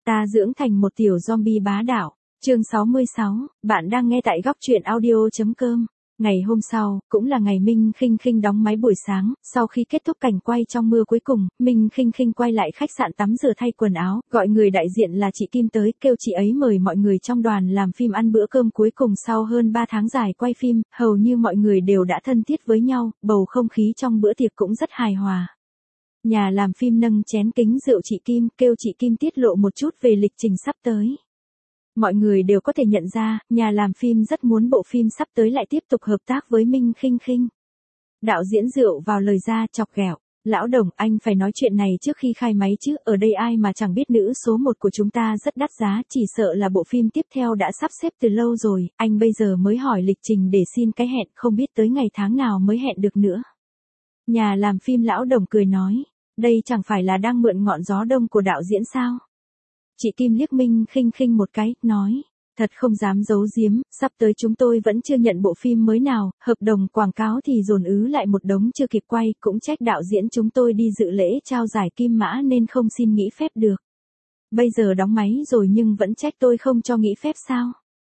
Ta dưỡng thành một tiểu zombie bá đạo. Chương 66, bạn đang nghe tại góc truyện audio.com. Ngày hôm sau, cũng là ngày Minh Khinh Khinh đóng máy buổi sáng, sau khi kết thúc cảnh quay trong mưa cuối cùng, Minh Khinh Khinh quay lại khách sạn tắm rửa thay quần áo, gọi người đại diện là chị Kim tới, kêu chị ấy mời mọi người trong đoàn làm phim ăn bữa cơm cuối cùng sau hơn 3 tháng dài quay phim, hầu như mọi người đều đã thân thiết với nhau, bầu không khí trong bữa tiệc cũng rất hài hòa. Nhà làm phim nâng chén kính rượu chị Kim, kêu chị Kim tiết lộ một chút về lịch trình sắp tới. Mọi người đều có thể nhận ra, nhà làm phim rất muốn bộ phim sắp tới lại tiếp tục hợp tác với Minh Khinh Khinh. Đạo diễn rượu vào lời ra chọc ghẹo. Lão Đồng, anh phải nói chuyện này trước khi khai máy chứ, ở đây ai mà chẳng biết nữ số 1 của chúng ta rất đắt giá, chỉ sợ là bộ phim tiếp theo đã sắp xếp từ lâu rồi, anh bây giờ mới hỏi lịch trình để xin cái hẹn, không biết tới ngày tháng nào mới hẹn được nữa. Nhà làm phim Lão Đồng cười nói, đây chẳng phải là đang mượn ngọn gió đông của đạo diễn sao? Chị Kim liếc Minh Khinh Khinh một cái, nói, thật không dám giấu giếm, sắp tới chúng tôi vẫn chưa nhận bộ phim mới nào, hợp đồng quảng cáo thì dồn ứ lại một đống chưa kịp quay, cũng trách đạo diễn chúng tôi đi dự lễ trao giải Kim Mã nên không xin nghỉ phép được. Bây giờ đóng máy rồi nhưng vẫn trách tôi không cho nghỉ phép sao?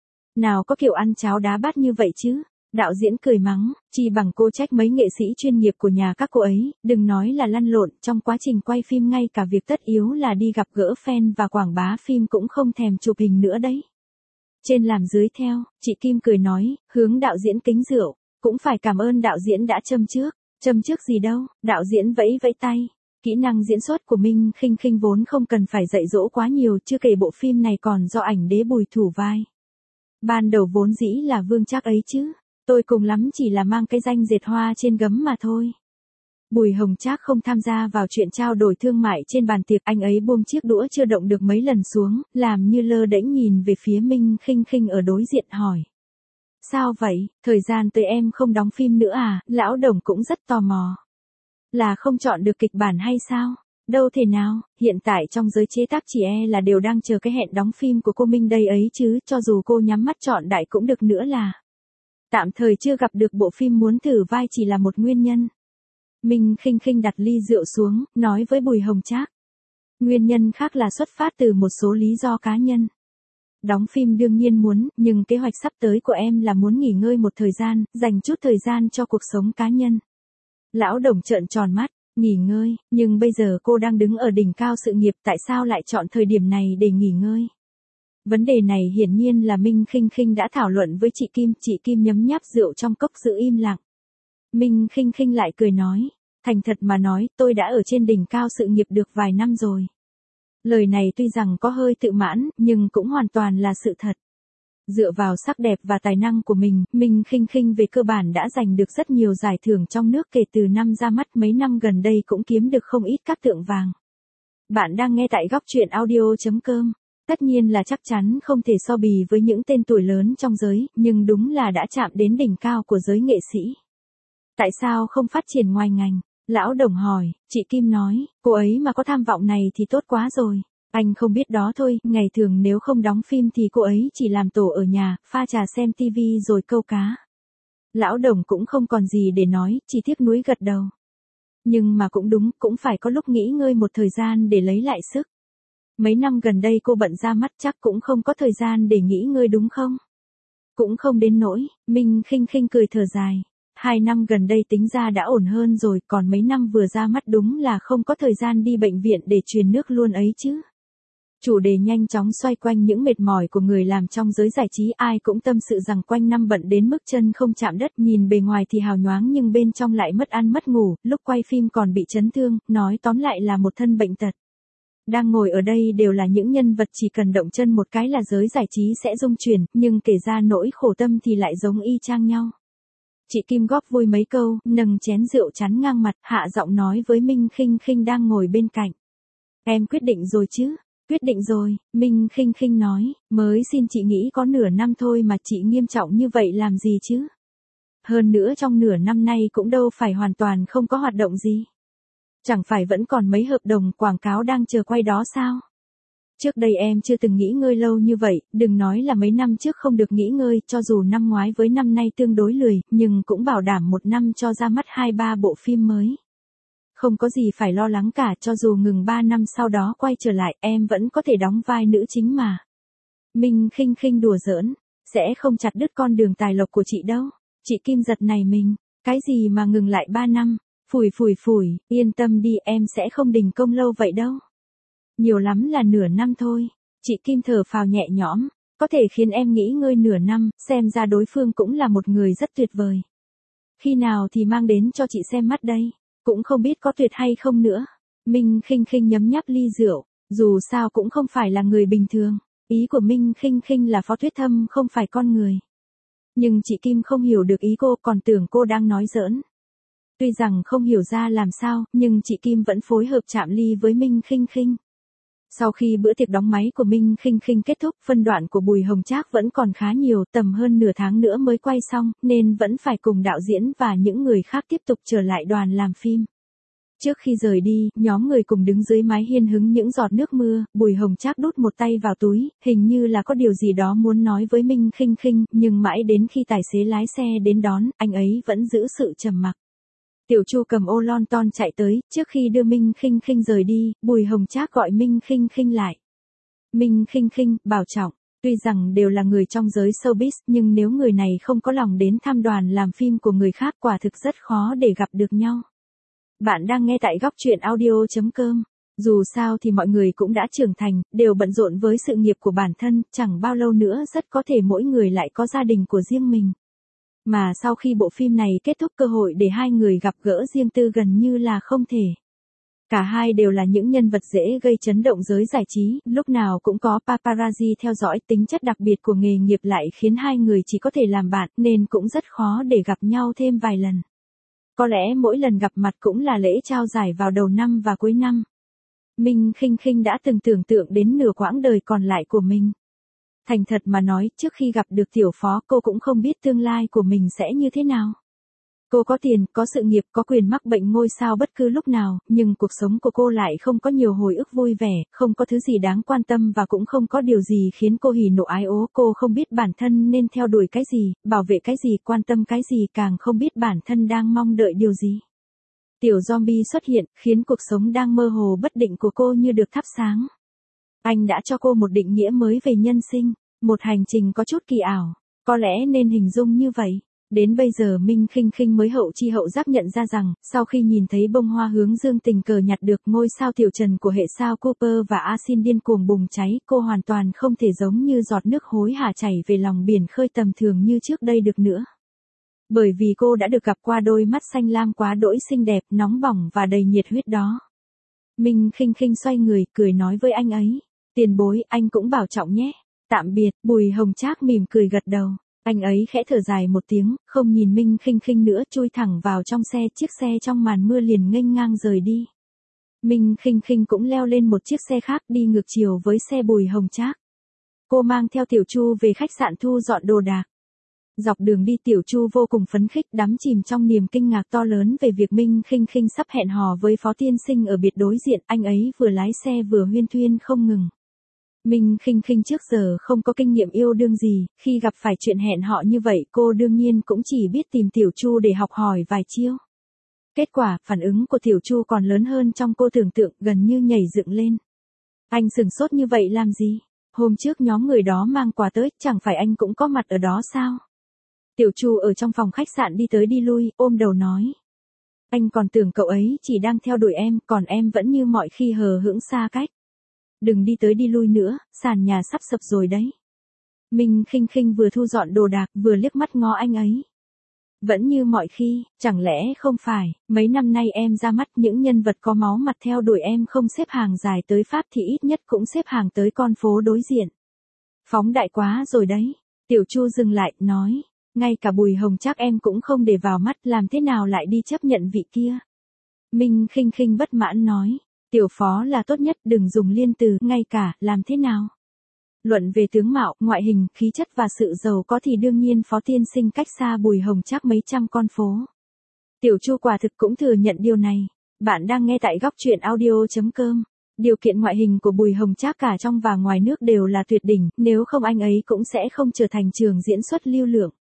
Nào có kiểu ăn cháo đá bát như vậy chứ? Đạo diễn cười mắng, chi bằng cô trách mấy nghệ sĩ chuyên nghiệp của nhà các cô ấy, đừng nói là lăn lộn, trong quá trình quay phim ngay cả việc tất yếu là đi gặp gỡ fan và quảng bá phim cũng không thèm chụp hình nữa đấy. Trên làm dưới theo, chị Kim cười nói, hướng đạo diễn kính rượu, cũng phải cảm ơn đạo diễn đã châm trước gì đâu, đạo diễn vẫy vẫy tay. Kỹ năng diễn xuất của Minh Khinh Khinh vốn không cần phải dạy dỗ quá nhiều, chưa kể bộ phim này còn do ảnh đế Bùi thủ vai. Ban đầu vốn dĩ là Vương Trác ấy chứ. Tôi cùng lắm chỉ là mang cái danh dệt hoa trên gấm mà thôi. Bùi Hồng Trác không tham gia vào chuyện trao đổi thương mại trên bàn tiệc, anh ấy buông chiếc đũa chưa động được mấy lần xuống, làm như lơ đễnh nhìn về phía Minh Khinh Khinh ở đối diện hỏi. Sao vậy, thời gian tới em không đóng phim nữa à? Lão Đồng cũng rất tò mò. Là không chọn được kịch bản hay sao? Đâu thể nào, hiện tại trong giới chế tác chỉ là đều đang chờ cái hẹn đóng phim của cô Minh đây ấy chứ, cho dù cô nhắm mắt chọn đại cũng được nữa là. Tạm thời chưa gặp được bộ phim muốn thử vai chỉ là một nguyên nhân. Minh Khinh Khinh đặt ly rượu xuống, nói với Bùi Hồng Trác. Nguyên nhân khác là xuất phát từ một số lý do cá nhân. Đóng phim đương nhiên muốn, nhưng kế hoạch sắp tới của em là muốn nghỉ ngơi một thời gian, dành chút thời gian cho cuộc sống cá nhân. Lão Đồng trợn tròn mắt, nghỉ ngơi, nhưng bây giờ cô đang đứng ở đỉnh cao sự nghiệp, tại sao lại chọn thời điểm này để nghỉ ngơi? Vấn đề này hiển nhiên là Minh Khinh Khinh đã thảo luận với chị Kim nhấm nháp rượu trong cốc giữ im lặng. Minh Khinh Khinh lại cười nói, thành thật mà nói, tôi đã ở trên đỉnh cao sự nghiệp được vài năm rồi. Lời này tuy rằng có hơi tự mãn, nhưng cũng hoàn toàn là sự thật. Dựa vào sắc đẹp và tài năng của mình, Minh Khinh Khinh về cơ bản đã giành được rất nhiều giải thưởng trong nước kể từ năm ra mắt, mấy năm gần đây cũng kiếm được không ít các tượng vàng. Bạn đang nghe tại góc truyện audio.com. Tất nhiên là chắc chắn không thể so bì với những tên tuổi lớn trong giới, nhưng đúng là đã chạm đến đỉnh cao của giới nghệ sĩ. Tại sao không phát triển ngoài ngành? Lão Đồng hỏi, chị Kim nói, cô ấy mà có tham vọng này thì tốt quá rồi. Anh không biết đó thôi, ngày thường nếu không đóng phim thì cô ấy chỉ làm tổ ở nhà, pha trà xem tivi rồi câu cá. Lão Đồng cũng không còn gì để nói, chỉ tiếc nuối gật đầu. Nhưng mà cũng đúng, cũng phải có lúc nghỉ ngơi một thời gian để lấy lại sức. Mấy năm gần đây cô bận ra mắt chắc cũng không có thời gian để nghỉ ngơi đúng không? Cũng không đến nỗi, Minh Khinh Khinh cười thở dài. 2 năm gần đây tính ra đã ổn hơn rồi, còn mấy năm vừa ra mắt đúng là không có thời gian đi bệnh viện để truyền nước luôn ấy chứ. Chủ đề nhanh chóng xoay quanh những mệt mỏi của người làm trong giới giải trí, ai cũng tâm sự rằng quanh năm bận đến mức chân không chạm đất, nhìn bề ngoài thì hào nhoáng nhưng bên trong lại mất ăn mất ngủ, lúc quay phim còn bị chấn thương, nói tóm lại là một thân bệnh tật. Đang ngồi ở đây đều là những nhân vật chỉ cần động chân một cái là giới giải trí sẽ rung chuyển, nhưng kể ra nỗi khổ tâm thì lại giống y chang nhau. Chị Kim góp vui mấy câu, nâng chén rượu chắn ngang mặt, hạ giọng nói với Minh Khinh Khinh đang ngồi bên cạnh. Em quyết định rồi chứ? Quyết định rồi, Minh Khinh Khinh nói, mới xin chị nghĩ có nửa năm thôi mà chị nghiêm trọng như vậy làm gì chứ? Hơn nữa trong nửa năm nay cũng đâu phải hoàn toàn không có hoạt động gì. Chẳng phải vẫn còn mấy hợp đồng quảng cáo đang chờ quay đó sao? Trước đây em chưa từng nghỉ ngơi lâu như vậy, đừng nói là mấy năm trước không được nghỉ ngơi, cho dù năm ngoái với năm nay tương đối lười, nhưng cũng bảo đảm một năm cho ra mắt 2-3 bộ phim mới. Không có gì phải lo lắng cả, cho dù ngừng 3 năm sau đó quay trở lại, em vẫn có thể đóng vai nữ chính mà. Minh khinh khinh đùa giỡn, sẽ không chặt đứt con đường tài lộc của chị đâu. Chị Kim giật này mình, cái gì mà ngừng lại 3 năm, phủi phủi phủi, yên tâm đi, em sẽ không đình công lâu vậy đâu. Nhiều lắm là nửa năm thôi. Chị Kim thở phào nhẹ nhõm, có thể khiến em nghỉ ngơi nửa năm, xem ra đối phương cũng là một người rất tuyệt vời. Khi nào thì mang đến cho chị xem mắt đây, cũng không biết có tuyệt hay không nữa. Minh khinh khinh nhấm nháp ly rượu, dù sao cũng không phải là người bình thường. Ý của Minh khinh khinh là Phó Tuyết Thâm không phải con người. Nhưng chị Kim không hiểu được ý cô, còn tưởng cô đang nói giỡn. Tuy rằng không hiểu ra làm sao, nhưng chị Kim vẫn phối hợp chạm ly với Minh khinh khinh. Sau khi bữa tiệc đóng máy của Minh khinh khinh kết thúc, phân đoạn của Bùi Hồng Trác vẫn còn khá nhiều, tầm hơn nửa tháng nữa mới quay xong, nên vẫn phải cùng đạo diễn và những người khác tiếp tục trở lại đoàn làm phim. Trước khi rời đi, nhóm người cùng đứng dưới mái hiên hứng những giọt nước mưa, Bùi Hồng Trác đút một tay vào túi, hình như là có điều gì đó muốn nói với Minh khinh khinh, nhưng mãi đến khi tài xế lái xe đến đón, anh ấy vẫn giữ sự trầm mặc. Tiểu Chu cầm ô lon ton chạy tới, trước khi đưa Minh khinh khinh rời đi, Bùi Hồng Trác gọi Minh khinh khinh lại. Minh khinh khinh, bảo trọng, tuy rằng đều là người trong giới showbiz, nhưng nếu người này không có lòng đến thăm đoàn làm phim của người khác, quả thực rất khó để gặp được nhau. Bạn đang nghe tại góc truyện audio.com. Dù sao thì mọi người cũng đã trưởng thành, đều bận rộn với sự nghiệp của bản thân, chẳng bao lâu nữa rất có thể mỗi người lại có gia đình của riêng mình. Mà sau khi bộ phim này kết thúc, cơ hội để hai người gặp gỡ riêng tư gần như là không thể. Cả hai đều là những nhân vật dễ gây chấn động giới giải trí, lúc nào cũng có paparazzi theo dõi, tính chất đặc biệt của nghề nghiệp lại khiến hai người chỉ có thể làm bạn, nên cũng rất khó để gặp nhau thêm vài lần. Có lẽ mỗi lần gặp mặt cũng là lễ trao giải vào đầu năm và cuối năm. Minh khinh khinh đã từng tưởng tượng đến nửa quãng đời còn lại của mình. Thành thật mà nói, trước khi gặp được Tiểu Phó, cô cũng không biết tương lai của mình sẽ như thế nào. Cô có tiền, có sự nghiệp, có quyền mắc bệnh ngôi sao bất cứ lúc nào, nhưng cuộc sống của cô lại không có nhiều hồi ức vui vẻ, không có thứ gì đáng quan tâm và cũng không có điều gì khiến cô hỉ nộ ái ố. Cô không biết bản thân nên theo đuổi cái gì, bảo vệ cái gì, quan tâm cái gì, càng không biết bản thân đang mong đợi điều gì. Tiểu zombie xuất hiện, khiến cuộc sống đang mơ hồ bất định của cô như được thắp sáng. Anh đã cho cô một định nghĩa mới về nhân sinh, một hành trình có chút kỳ ảo, có lẽ nên hình dung như vậy. Đến bây giờ Minh khinh khinh mới hậu chi hậu giác nhận ra rằng, sau khi nhìn thấy bông hoa hướng dương tình cờ nhặt được ngôi sao tiểu trần của hệ sao Cooper và Asin điên cuồng bùng cháy, cô hoàn toàn không thể giống như giọt nước hối hả chảy về lòng biển khơi tầm thường như trước đây được nữa. Bởi vì cô đã được gặp qua đôi mắt xanh lam quá đỗi xinh đẹp, nóng bỏng và đầy nhiệt huyết đó. Minh khinh khinh xoay người, cười nói với anh ấy. Tiền bối, anh cũng bảo trọng nhé. Tạm biệt. Bùi Hồng Trác mỉm cười gật đầu. Anh ấy khẽ thở dài một tiếng, không nhìn Minh khinh khinh nữa, chui thẳng vào trong xe, chiếc xe trong màn mưa liền nghênh ngang rời đi. Minh khinh khinh cũng leo lên một chiếc xe khác đi ngược chiều với xe Bùi Hồng Trác. Cô mang theo Tiểu Chu về khách sạn thu dọn đồ đạc. Dọc đường đi, Tiểu Chu vô cùng phấn khích, đắm chìm trong niềm kinh ngạc to lớn về việc Minh khinh khinh sắp hẹn hò với Phó tiên sinh ở biệt đối diện. Anh ấy vừa lái xe vừa huyên thuyên không ngừng. Minh khinh khinh trước giờ không có kinh nghiệm yêu đương gì, khi gặp phải chuyện hẹn hò như vậy cô đương nhiên cũng chỉ biết tìm Tiểu Chu để học hỏi vài chiêu. Kết quả, phản ứng của Tiểu Chu còn lớn hơn trong cô tưởng tượng, gần như nhảy dựng lên. Anh sửng sốt như vậy làm gì? Hôm trước nhóm người đó mang quà tới, chẳng phải anh cũng có mặt ở đó sao? Tiểu Chu ở trong phòng khách sạn đi tới đi lui, ôm đầu nói. Anh còn tưởng cậu ấy chỉ đang theo đuổi em, còn em vẫn như mọi khi hờ hững xa cách. Đừng đi tới đi lui nữa, sàn nhà sắp sập rồi đấy. Minh khinh khinh vừa thu dọn đồ đạc, vừa liếc mắt ngó anh ấy. Vẫn như mọi khi, chẳng lẽ không phải, mấy năm nay em ra mắt những nhân vật có máu mặt theo đuổi em không xếp hàng dài tới Pháp thì ít nhất cũng xếp hàng tới con phố đối diện. Phóng đại quá rồi đấy. Tiểu Chu dừng lại, nói. Ngay cả Bùi Hồng Trác em cũng không để vào mắt, làm thế nào lại đi chấp nhận vị kia? Minh khinh khinh bất mãn nói. Tiểu Phó là tốt nhất, đừng dùng liên từ, ngay cả, làm thế nào? Luận về tướng mạo, ngoại hình, khí chất và sự giàu có thì đương nhiên Phó tiên sinh cách xa Bùi Hồng Trác mấy trăm con phố. Tiểu Chu quả thực cũng thừa nhận điều này. Bạn đang nghe tại góc truyện audio.com. Điều kiện ngoại hình của Bùi Hồng Trác cả trong và ngoài nước đều là tuyệt đỉnh, nếu không anh ấy cũng sẽ không trở thành trường diễn xuất lưu lượng.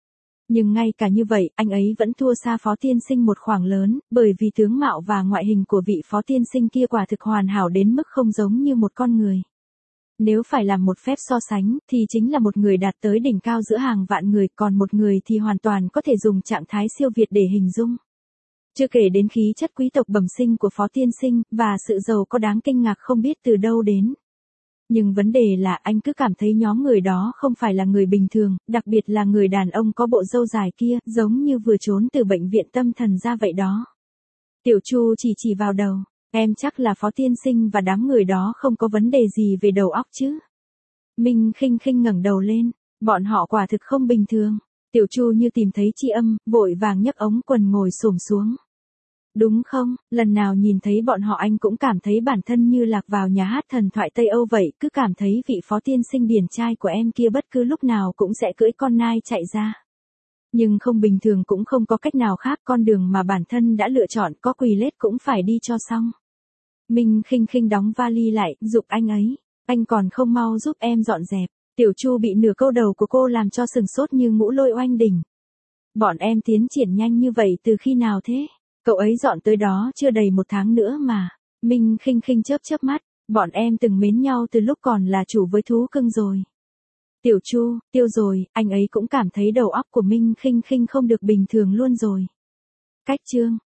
Nhưng ngay cả như vậy, anh ấy vẫn thua xa Phó Tiên Sinh một khoảng lớn, bởi vì tướng mạo và ngoại hình của vị Phó Tiên Sinh kia quả thực hoàn hảo đến mức không giống như một con người. Nếu phải làm một phép so sánh, thì chính là một người đạt tới đỉnh cao giữa hàng vạn người, còn một người thì hoàn toàn có thể dùng trạng thái siêu việt để hình dung. Chưa kể đến khí chất quý tộc bẩm sinh của Phó Tiên Sinh, và sự giàu có đáng kinh ngạc không biết từ đâu đến. Nhưng vấn đề là anh cứ cảm thấy nhóm người đó không phải là người bình thường, đặc biệt là người đàn ông có bộ râu dài kia, giống như vừa trốn từ bệnh viện tâm thần ra vậy đó. Tiểu Chu chỉ vào đầu, em chắc là Phó Tiên Sinh và đám người đó không có vấn đề gì về đầu óc chứ. Minh khinh khinh ngẩng đầu lên, bọn họ quả thực không bình thường. Tiểu Chu như tìm thấy tri âm, vội vàng nhấc ống quần ngồi xổm xuống. Đúng không, lần nào nhìn thấy bọn họ anh cũng cảm thấy bản thân như lạc vào nhà hát thần thoại Tây Âu vậy, cứ cảm thấy vị Phó Tiên Sinh điển trai của em kia bất cứ lúc nào cũng sẽ cưỡi con nai chạy ra. Nhưng không bình thường cũng không có cách nào khác, con đường mà bản thân đã lựa chọn có quỳ lết cũng phải đi cho xong. Minh khinh khinh đóng vali lại, giục anh ấy, anh còn không mau giúp em dọn dẹp. Tiểu Chu bị nửa câu đầu của cô làm cho sừng sốt như ngũ lôi oanh đỉnh. Bọn em tiến triển nhanh như vậy từ khi nào thế? Cậu ấy dọn tới đó chưa đầy 1 tháng nữa mà. Minh khinh khinh chớp mắt, bọn em từng mến nhau từ lúc còn là chủ với thú cưng rồi. Tiểu Chu, tiêu rồi, anh ấy cũng cảm thấy đầu óc của Minh khinh khinh không được bình thường luôn rồi. Cách chương